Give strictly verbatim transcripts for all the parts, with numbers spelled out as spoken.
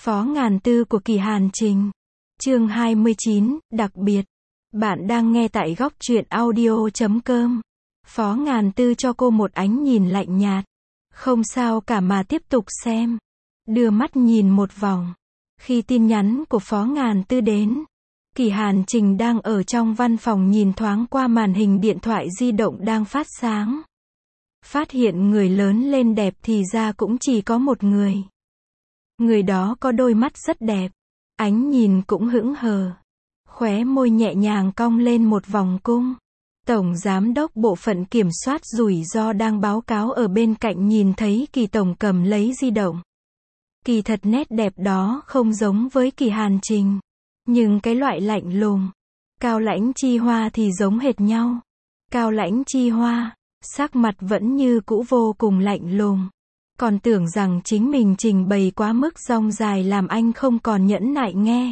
Phó Ngàn Tư của Kỳ Hàn Trình. Chương hai mươi chín, đặc biệt. Bạn đang nghe tại góc truyện audio chấm com. Phó Ngàn Tư cho cô một ánh nhìn lạnh nhạt. Không sao cả mà tiếp tục xem. Đưa mắt nhìn một vòng. Khi tin nhắn của Phó Ngàn Tư đến, Kỳ Hàn Trình đang ở trong văn phòng nhìn thoáng qua màn hình điện thoại di động đang phát sáng. Phát hiện người lớn lên đẹp thì ra cũng chỉ có một người. Người đó có đôi mắt rất đẹp, ánh nhìn cũng hững hờ, khóe môi nhẹ nhàng cong lên một vòng cung. Tổng giám đốc bộ phận kiểm soát rủi ro đang báo cáo ở bên cạnh nhìn thấy Kỳ tổng cầm lấy di động. Kỳ thật nét đẹp đó không giống với Kỳ Hàn Trình, nhưng cái loại lạnh lùng, Cao Lãnh Chi Hoa thì giống hệt nhau. Cao Lãnh Chi Hoa, sắc mặt vẫn như cũ vô cùng lạnh lùng. Còn tưởng rằng chính mình trình bày quá mức dong dài làm anh không còn nhẫn nại nghe.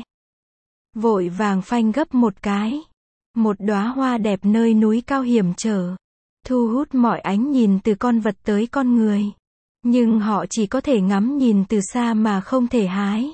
Vội vàng phanh gấp một cái. Một đóa hoa đẹp nơi núi cao hiểm trở, thu hút mọi ánh nhìn từ con vật tới con người. Nhưng họ chỉ có thể ngắm nhìn từ xa mà không thể hái.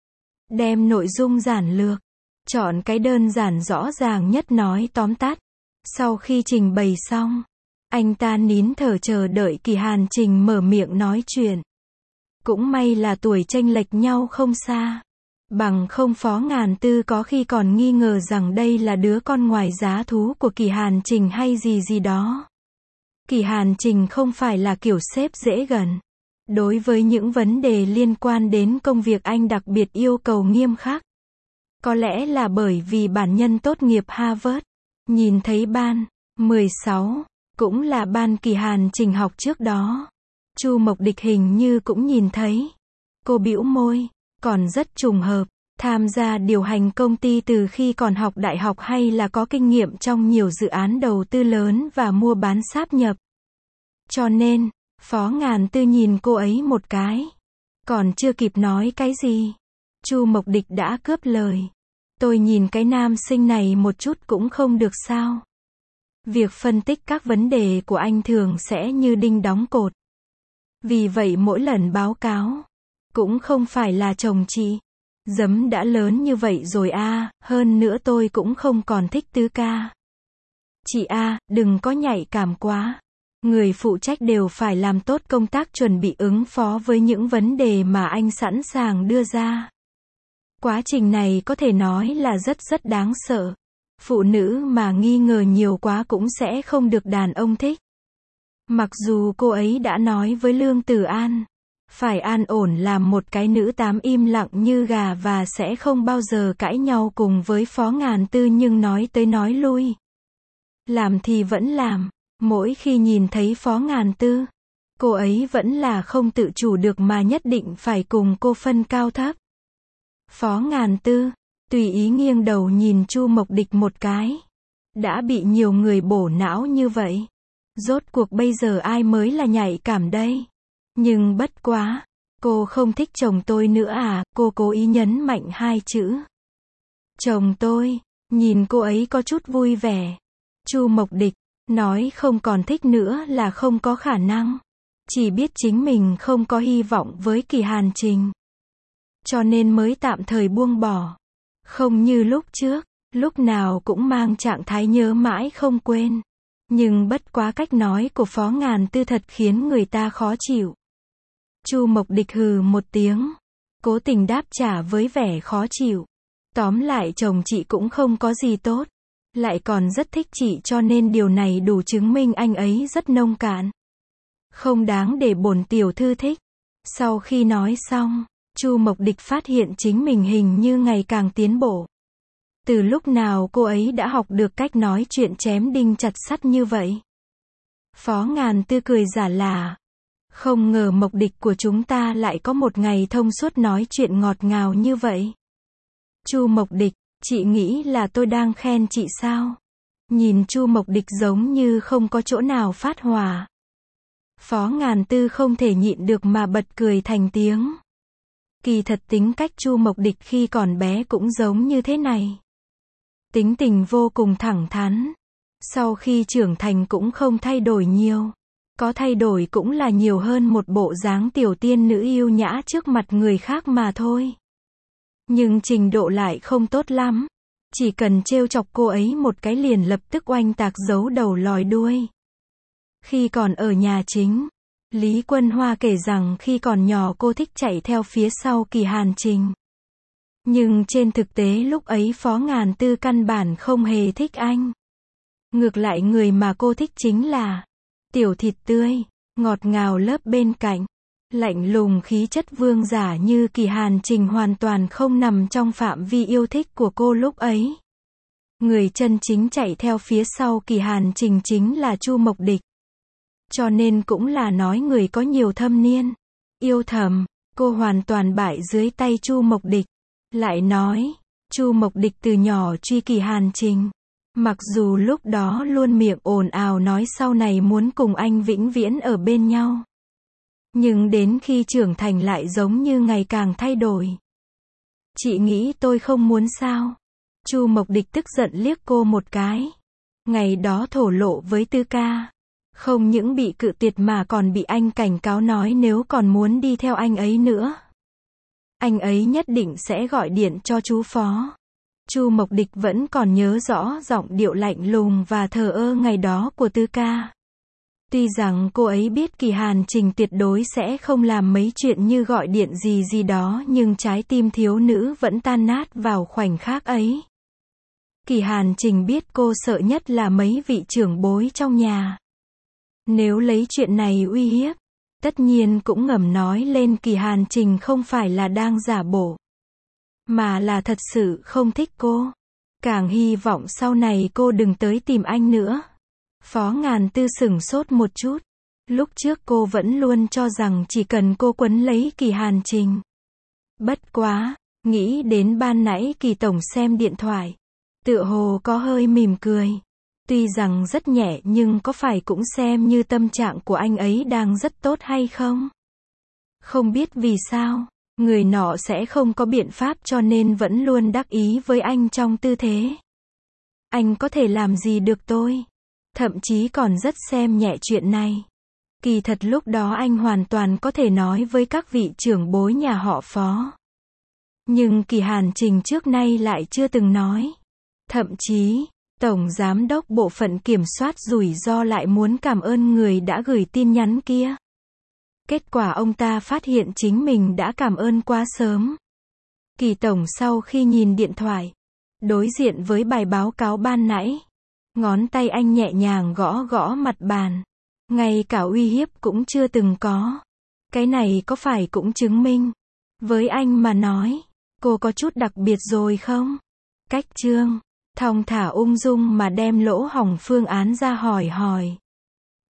Đem nội dung giản lược, chọn cái đơn giản rõ ràng nhất nói tóm tắt. Sau khi trình bày xong, anh ta nín thở chờ đợi Kỳ Hàn Trình mở miệng nói chuyện. Cũng may là tuổi chênh lệch nhau không xa. Bằng không Phó Ngàn Tư có khi còn nghi ngờ rằng đây là đứa con ngoài giá thú của Kỳ Hàn Trình hay gì gì đó. Kỳ Hàn Trình không phải là kiểu sếp dễ gần. Đối với những vấn đề liên quan đến công việc anh đặc biệt yêu cầu nghiêm khắc. Có lẽ là bởi vì bản nhân tốt nghiệp Harvard. Nhìn thấy ban mười sáu, cũng là ban Kỳ Hàn Trình học trước đó. Chu Mộc Địch hình như cũng nhìn thấy. Cô bĩu môi, còn rất trùng hợp, tham gia điều hành công ty từ khi còn học đại học hay là có kinh nghiệm trong nhiều dự án đầu tư lớn và mua bán sáp nhập. Cho nên, Phó Ngàn Tư nhìn cô ấy một cái. Còn chưa kịp nói cái gì, Chu Mộc Địch đã cướp lời. Tôi nhìn cái nam sinh này một chút cũng không được sao. Việc phân tích các vấn đề của anh thường sẽ như đinh đóng cột. Vì vậy mỗi lần báo cáo, cũng không phải là chồng chị. Giấm đã lớn như vậy rồi a, à, hơn nữa tôi cũng không còn thích tứ ca. Chị a, à, đừng có nhạy cảm quá. Người phụ trách đều phải làm tốt công tác chuẩn bị ứng phó với những vấn đề mà anh sẵn sàng đưa ra. Quá trình này có thể nói là rất rất đáng sợ. Phụ nữ mà nghi ngờ nhiều quá cũng sẽ không được đàn ông thích. Mặc dù cô ấy đã nói với Lương Tử An, phải an ổn làm một cái nữ tám im lặng như gà và sẽ không bao giờ cãi nhau cùng với Phó Ngàn Tư, nhưng nói tới nói lui, làm thì vẫn làm. Mỗi khi nhìn thấy Phó Ngàn Tư, cô ấy vẫn là không tự chủ được mà nhất định phải cùng cô phân cao thấp. Phó Ngàn Tư tùy ý nghiêng đầu nhìn Chu Mộc Địch một cái. Đã bị nhiều người bổ não như vậy, rốt cuộc bây giờ ai mới là nhạy cảm đây? Nhưng bất quá, cô không thích chồng tôi nữa à? Cô cố ý nhấn mạnh hai chữ chồng tôi. Nhìn cô ấy có chút vui vẻ. Chu Mộc Địch nói không còn thích nữa là không có khả năng. Chỉ biết chính mình không có hy vọng với Kỳ Hàn Trình, cho nên mới tạm thời buông bỏ. Không như lúc trước, lúc nào cũng mang trạng thái nhớ mãi không quên. Nhưng bất quá cách nói của Phó Ngàn Tư thật khiến người ta khó chịu. Chu Mộc Địch hừ một tiếng, cố tình đáp trả với vẻ khó chịu. Tóm lại chồng chị cũng không có gì tốt, lại còn rất thích chị, cho nên điều này đủ chứng minh anh ấy rất nông cạn, không đáng để bổn tiểu thư thích. Sau khi nói xong, Chu Mộc Địch phát hiện chính mình hình như ngày càng tiến bộ. Từ lúc nào cô ấy đã học được cách nói chuyện chém đinh chặt sắt như vậy? Phó Ngàn Tư cười giả lả. Không ngờ Mộc Địch của chúng ta lại có một ngày thông suốt nói chuyện ngọt ngào như vậy. Chu Mộc Địch, chị nghĩ là tôi đang khen chị sao? Nhìn Chu Mộc Địch giống như không có chỗ nào phát hỏa. Phó Ngàn Tư không thể nhịn được mà bật cười thành tiếng. Kỳ thật tính cách Chu Mộc Địch khi còn bé cũng giống như thế này. Tính tình vô cùng thẳng thắn. Sau khi trưởng thành cũng không thay đổi nhiều. Có thay đổi cũng là nhiều hơn một bộ dáng tiểu tiên nữ yêu nhã trước mặt người khác mà thôi. Nhưng trình độ lại không tốt lắm. Chỉ cần trêu chọc cô ấy một cái liền lập tức oanh tạc giấu đầu lòi đuôi. Khi còn ở nhà chính, Lý Quân Hoa kể rằng khi còn nhỏ cô thích chạy theo phía sau Kỳ Hàn Trình. Nhưng trên thực tế lúc ấy Phó Ngàn Tư căn bản không hề thích anh. Ngược lại người mà cô thích chính là tiểu thịt tươi, ngọt ngào lớp bên cạnh. Lạnh lùng khí chất vương giả như Kỳ Hàn Trình hoàn toàn không nằm trong phạm vi yêu thích của cô lúc ấy. Người chân chính chạy theo phía sau Kỳ Hàn Trình chính là Chu Mộc Địch. Cho nên cũng là nói người có nhiều thâm niên. Yêu thầm, cô hoàn toàn bại dưới tay Chu Mộc Địch. Lại nói, Chu Mộc Địch từ nhỏ truy Kỳ Hàn Trình. Mặc dù lúc đó luôn miệng ồn ào nói sau này muốn cùng anh vĩnh viễn ở bên nhau. Nhưng đến khi trưởng thành lại giống như ngày càng thay đổi. Chị nghĩ tôi không muốn sao? Chu Mộc Địch tức giận liếc cô một cái. Ngày đó thổ lộ với Tư Ca. Không những bị cự tuyệt mà còn bị anh cảnh cáo nói nếu còn muốn đi theo anh ấy nữa. Anh ấy nhất định sẽ gọi điện cho chú Phó. Chu Mộc Địch vẫn còn nhớ rõ giọng điệu lạnh lùng và thờ ơ ngày đó của Tư Ca. Tuy rằng cô ấy biết Kỳ Hàn Trình tuyệt đối sẽ không làm mấy chuyện như gọi điện gì gì đó nhưng trái tim thiếu nữ vẫn tan nát vào khoảnh khắc ấy. Kỳ Hàn Trình biết cô sợ nhất là mấy vị trưởng bối trong nhà. Nếu lấy chuyện này uy hiếp, tất nhiên cũng ngầm nói lên Kỳ Hàn Trình không phải là đang giả bộ, mà là thật sự không thích cô. Càng hy vọng sau này cô đừng tới tìm anh nữa. Phó Ngàn Tư sửng sốt một chút. Lúc trước cô vẫn luôn cho rằng chỉ cần cô quấn lấy Kỳ Hàn Trình. Bất quá, nghĩ đến ban nãy Kỳ Tổng xem điện thoại. Tựa hồ có hơi mỉm cười. Tuy rằng rất nhẹ nhưng có phải cũng xem như tâm trạng của anh ấy đang rất tốt hay không? Không biết vì sao, người nọ sẽ không có biện pháp cho nên vẫn luôn đắc ý với anh trong tư thế. Anh có thể làm gì được tôi? Thậm chí còn rất xem nhẹ chuyện này. Kỳ thật lúc đó anh hoàn toàn có thể nói với các vị trưởng bối nhà họ Phó. Nhưng Kỳ Hàn Trình trước nay lại chưa từng nói. Thậm chí, Tổng Giám đốc Bộ phận Kiểm soát Rủi ro lại muốn cảm ơn người đã gửi tin nhắn kia. Kết quả ông ta phát hiện chính mình đã cảm ơn quá sớm. Kỳ Tổng sau khi nhìn điện thoại, đối diện với bài báo cáo ban nãy, ngón tay anh nhẹ nhàng gõ gõ mặt bàn. Ngay cả uy hiếp cũng chưa từng có. Cái này có phải cũng chứng minh, với anh mà nói, cô có chút đặc biệt rồi không? Cách Trương, thong thả ung dung mà đem lỗ hổng phương án ra hỏi hỏi.